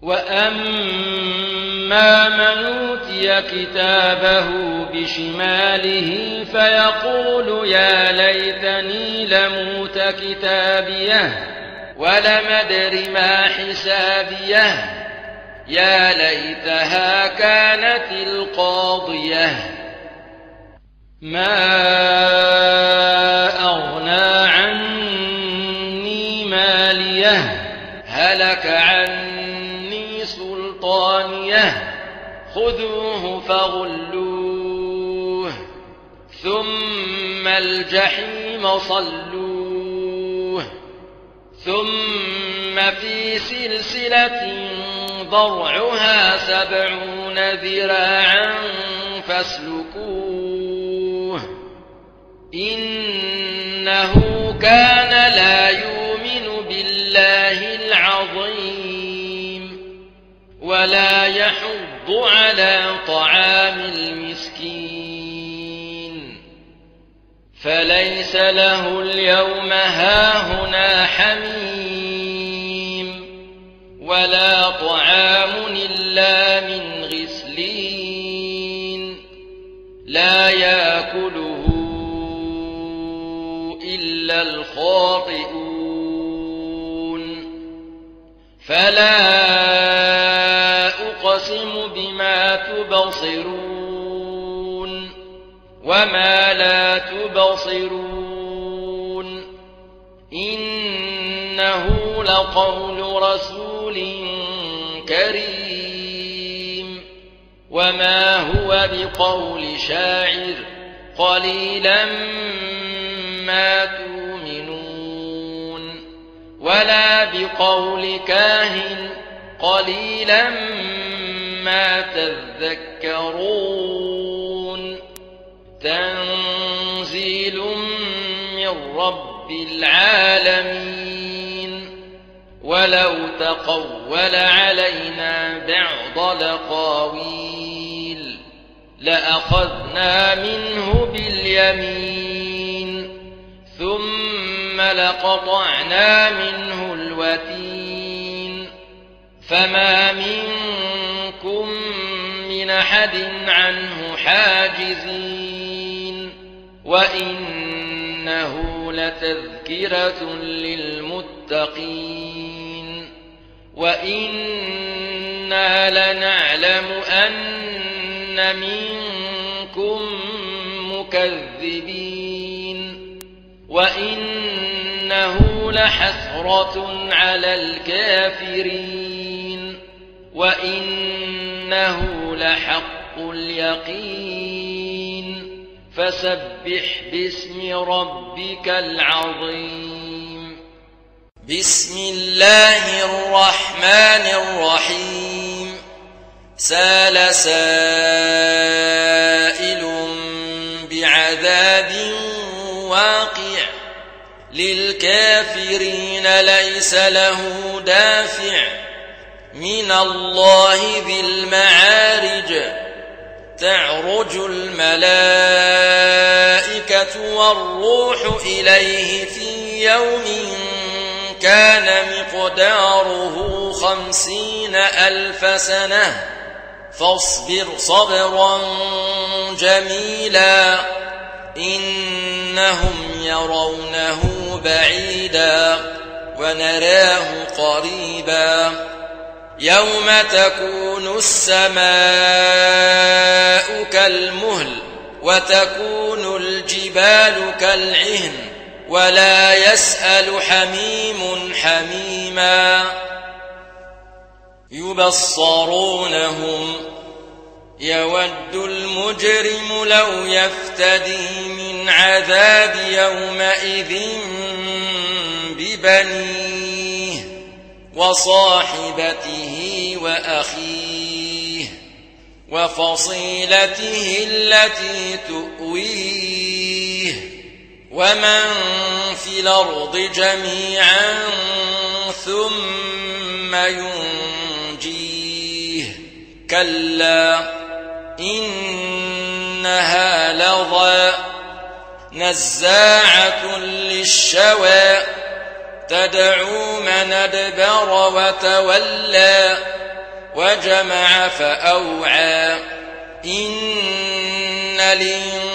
وأما من أوتي كتابه بشماله فيقول يا ليتني لموت كتابيه ولم أدر ما حسابيه يا ليتها كانت القاضية ما أغنى عني ماليه هلك عني سلطانيه خذوه فغلوه ثم الجحيم صلوه ثم في سلسلة ضرعها 70 ذراعا فاسلكوه إنه كان لا يؤمن بالله العظيم ولا يحض على طعام المسكين فليس له اليوم هاهنا حميم ولا طعام إلا من غسلين لا يأكله إلا الخاطئون فلا أقسم بما تبصرون وما لا تبصرون إنه لقول رسول كريم وما هو بقول شاعر قليلا ما تؤمنون ولا بقول كاهن قليلا ما تذكرون تنزيل من رب العالمين ولو تقول علينا بعض الأقاويل لأخذنا منه باليمين ثم لقطعنا منه الوتين فما منكم من أحد عنه حاجزين وإنه لتذكرة للمتقين وإنا لنعلم أن منكم مكذبين وإنه لحسرة على الكافرين وإنه لحق اليقين فسبح باسم ربك العظيم بسم الله الرحمن الرحيم سال سائل بعذاب واقع للكافرين ليس له دافع من الله ذي المعارج تعرج الملائكة والروح إليه في يوم كان مقداره 50,000 سنة فاصبر صبرا جميلا إنهم يرونه بعيدا ونراه قريبا يوم تكون السماء كالمهل وتكون الجبال كالعهن ولا يسأل حميم حميما يبصرونهم يود المجرم لو يفتدي من عذاب يومئذ ببنيه وصاحبته وأخيه وفصيلته التي تؤويه ومن في الأرض جميعا ثم ينجيه كلا إنها لظى نزاعة للشوى تدعو من أدبر وتولى وجمع فأوعى إن الإنسان